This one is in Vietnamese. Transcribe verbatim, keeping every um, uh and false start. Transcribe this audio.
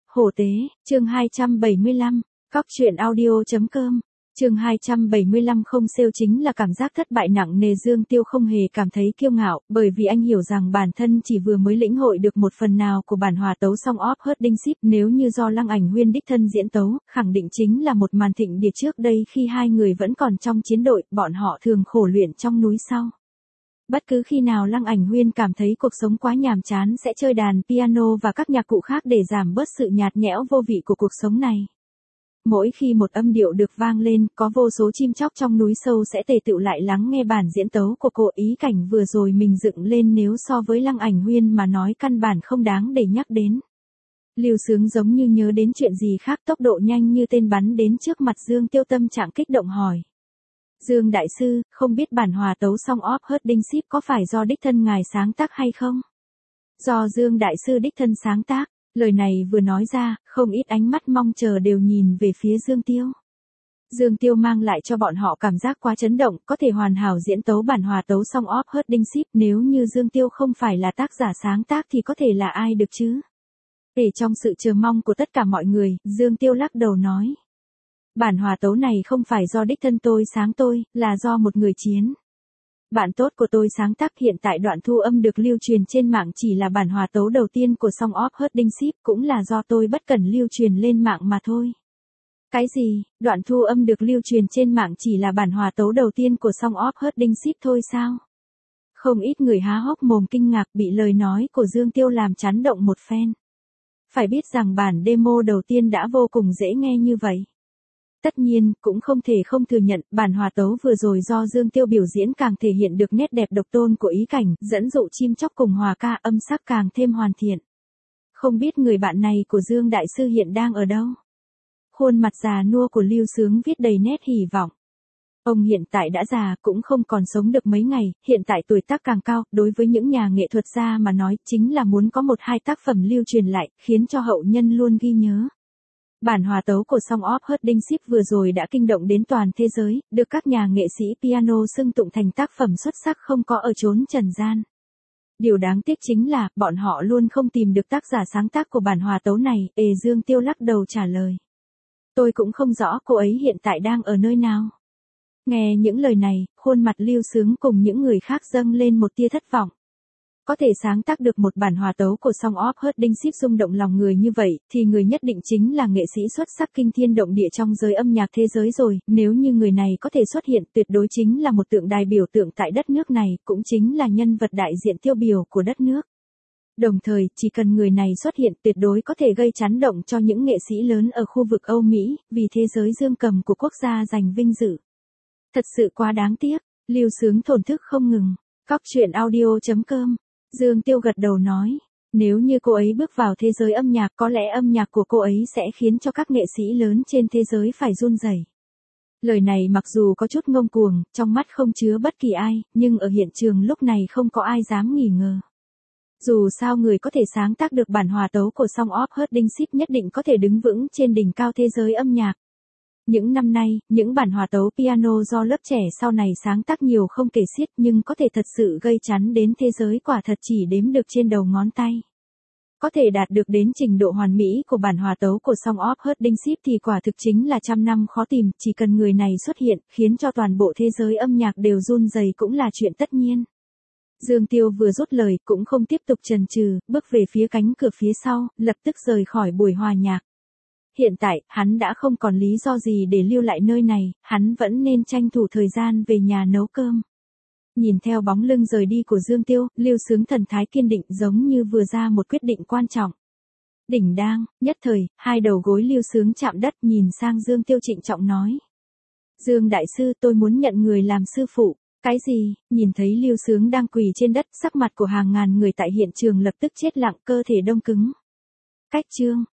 Hổ tế, chương hai trăm bảy mươi lăm, cóc truyện audio.com, chương hai trăm bảy mươi lăm không sale chính là cảm giác thất bại nặng nề. Dương Tiêu không hề cảm thấy kiêu ngạo, bởi vì anh hiểu rằng bản thân chỉ vừa mới lĩnh hội được một phần nào của bản hòa tấu song off hớt đinh ship. Nếu như do Lăng Ảnh Huyên đích thân diễn tấu, khẳng định chính là một màn thịnh địa. Trước đây khi hai người vẫn còn trong chiến đội, bọn họ thường khổ luyện trong núi sau. Bất cứ khi nào Lăng Ảnh Huyên cảm thấy cuộc sống quá nhàm chán sẽ chơi đàn piano và các nhạc cụ khác để giảm bớt sự nhạt nhẽo vô vị của cuộc sống này. Mỗi khi một âm điệu được vang lên, có vô số chim chóc trong núi sâu sẽ tề tựu lại lắng nghe bản diễn tấu của cô. Ý cảnh vừa rồi mình dựng lên nếu so với Lăng Ảnh Huyên mà nói căn bản không đáng để nhắc đến. Lưu Sướng giống như nhớ đến chuyện gì khác, tốc độ nhanh như tên bắn đến trước mặt Dương Tiêu, tâm trạng kích động hỏi. Dương đại sư, không biết bản hòa tấu song off hớt đinh ship có phải do đích thân ngài sáng tác hay không? Do Dương đại sư đích thân sáng tác. Lời này vừa nói ra, không ít ánh mắt mong chờ đều nhìn về phía Dương Tiêu. Dương Tiêu mang lại cho bọn họ cảm giác quá chấn động, có thể hoàn hảo diễn tấu bản hòa tấu song off hớt đinh ship. Nếu như Dương Tiêu không phải là tác giả sáng tác thì có thể là ai được chứ? Để trong sự chờ mong của tất cả mọi người, Dương Tiêu lắc đầu nói. Bản hòa tấu này không phải do đích thân tôi sáng tôi, là do một người chiến. Bạn tốt của tôi sáng tác. Hiện tại đoạn thu âm được lưu truyền trên mạng chỉ là bản hòa tấu đầu tiên của song off hớt đinh ship, cũng là do tôi bất cẩn lưu truyền lên mạng mà thôi. Cái gì, đoạn thu âm được lưu truyền trên mạng chỉ là bản hòa tấu đầu tiên của song off hớt đinh ship thôi sao? Không ít người há hốc mồm kinh ngạc, bị lời nói của Dương Tiêu làm chấn động một phen. Phải biết rằng bản demo đầu tiên đã vô cùng dễ nghe như vậy. Tất nhiên, cũng không thể không thừa nhận, bản hòa tấu vừa rồi do Dương Tiêu biểu diễn càng thể hiện được nét đẹp độc tôn của ý cảnh, dẫn dụ chim chóc cùng hòa ca, âm sắc càng thêm hoàn thiện. Không biết người bạn này của Dương đại sư hiện đang ở đâu? Khuôn mặt già nua của Lưu Sướng viết đầy nét hy vọng. Ông hiện tại đã già, cũng không còn sống được mấy ngày, hiện tại tuổi tác càng cao, đối với những nhà nghệ thuật gia mà nói, chính là muốn có một hai tác phẩm lưu truyền lại, khiến cho hậu nhân luôn ghi nhớ. Bản hòa tấu của song off hớt đinh ship vừa rồi đã kinh động đến toàn thế giới, được các nhà nghệ sĩ piano xưng tụng thành tác phẩm xuất sắc không có ở chốn trần gian. Điều đáng tiếc chính là, bọn họ luôn không tìm được tác giả sáng tác của bản hòa tấu này. Ê, Dương Tiêu lắc đầu trả lời. Tôi cũng không rõ cô ấy hiện tại đang ở nơi nào. Nghe những lời này, khuôn mặt Lưu Sướng cùng những người khác dâng lên một tia thất vọng. Có thể sáng tác được một bản hòa tấu của song off hớt đinh ship rung động lòng người như vậy, thì người nhất định chính là nghệ sĩ xuất sắc kinh thiên động địa trong giới âm nhạc thế giới rồi. Nếu như người này có thể xuất hiện, tuyệt đối chính là một tượng đài biểu tượng tại đất nước này, cũng chính là nhân vật đại diện tiêu biểu của đất nước. Đồng thời, chỉ cần người này xuất hiện, tuyệt đối có thể gây chấn động cho những nghệ sĩ lớn ở khu vực Âu Mỹ, vì thế giới dương cầm của quốc gia giành vinh dự. Thật sự quá đáng tiếc. Lưu Sướng thổn thức không ngừng. Cóc truyện audio.com. Dương Tiêu gật đầu nói, nếu như cô ấy bước vào thế giới âm nhạc, có lẽ âm nhạc của cô ấy sẽ khiến cho các nghệ sĩ lớn trên thế giới phải run rẩy. Lời này mặc dù có chút ngông cuồng, trong mắt không chứa bất kỳ ai, nhưng ở hiện trường lúc này không có ai dám nghi ngờ. Dù sao người có thể sáng tác được bản hòa tấu của song off hớt đinh ship nhất định có thể đứng vững trên đỉnh cao thế giới âm nhạc. Những năm nay, những bản hòa tấu piano do lớp trẻ sau này sáng tác nhiều không kể xiết, nhưng có thể thật sự gây chấn đến thế giới quả thật chỉ đếm được trên đầu ngón tay. Có thể đạt được đến trình độ hoàn mỹ của bản hòa tấu của song off hớt đinh ship thì quả thực chính là trăm năm khó tìm, chỉ cần người này xuất hiện, khiến cho toàn bộ thế giới âm nhạc đều run rẩy cũng là chuyện tất nhiên. Dương Tiêu vừa dứt lời, cũng không tiếp tục chần chừ, bước về phía cánh cửa phía sau, lập tức rời khỏi buổi hòa nhạc. Hiện tại, hắn đã không còn lý do gì để lưu lại nơi này, hắn vẫn nên tranh thủ thời gian về nhà nấu cơm. Nhìn theo bóng lưng rời đi của Dương Tiêu, Lưu Sướng thần thái kiên định giống như vừa ra một quyết định quan trọng. Đỉnh đang, nhất thời, hai đầu gối Lưu Sướng chạm đất, nhìn sang Dương Tiêu trịnh trọng nói. Dương đại sư, tôi muốn nhận người làm sư phụ. Cái gì? Nhìn thấy Lưu Sướng đang quỳ trên đất, sắc mặt của hàng ngàn người tại hiện trường lập tức chết lặng, cơ thể đông cứng. Cách chương,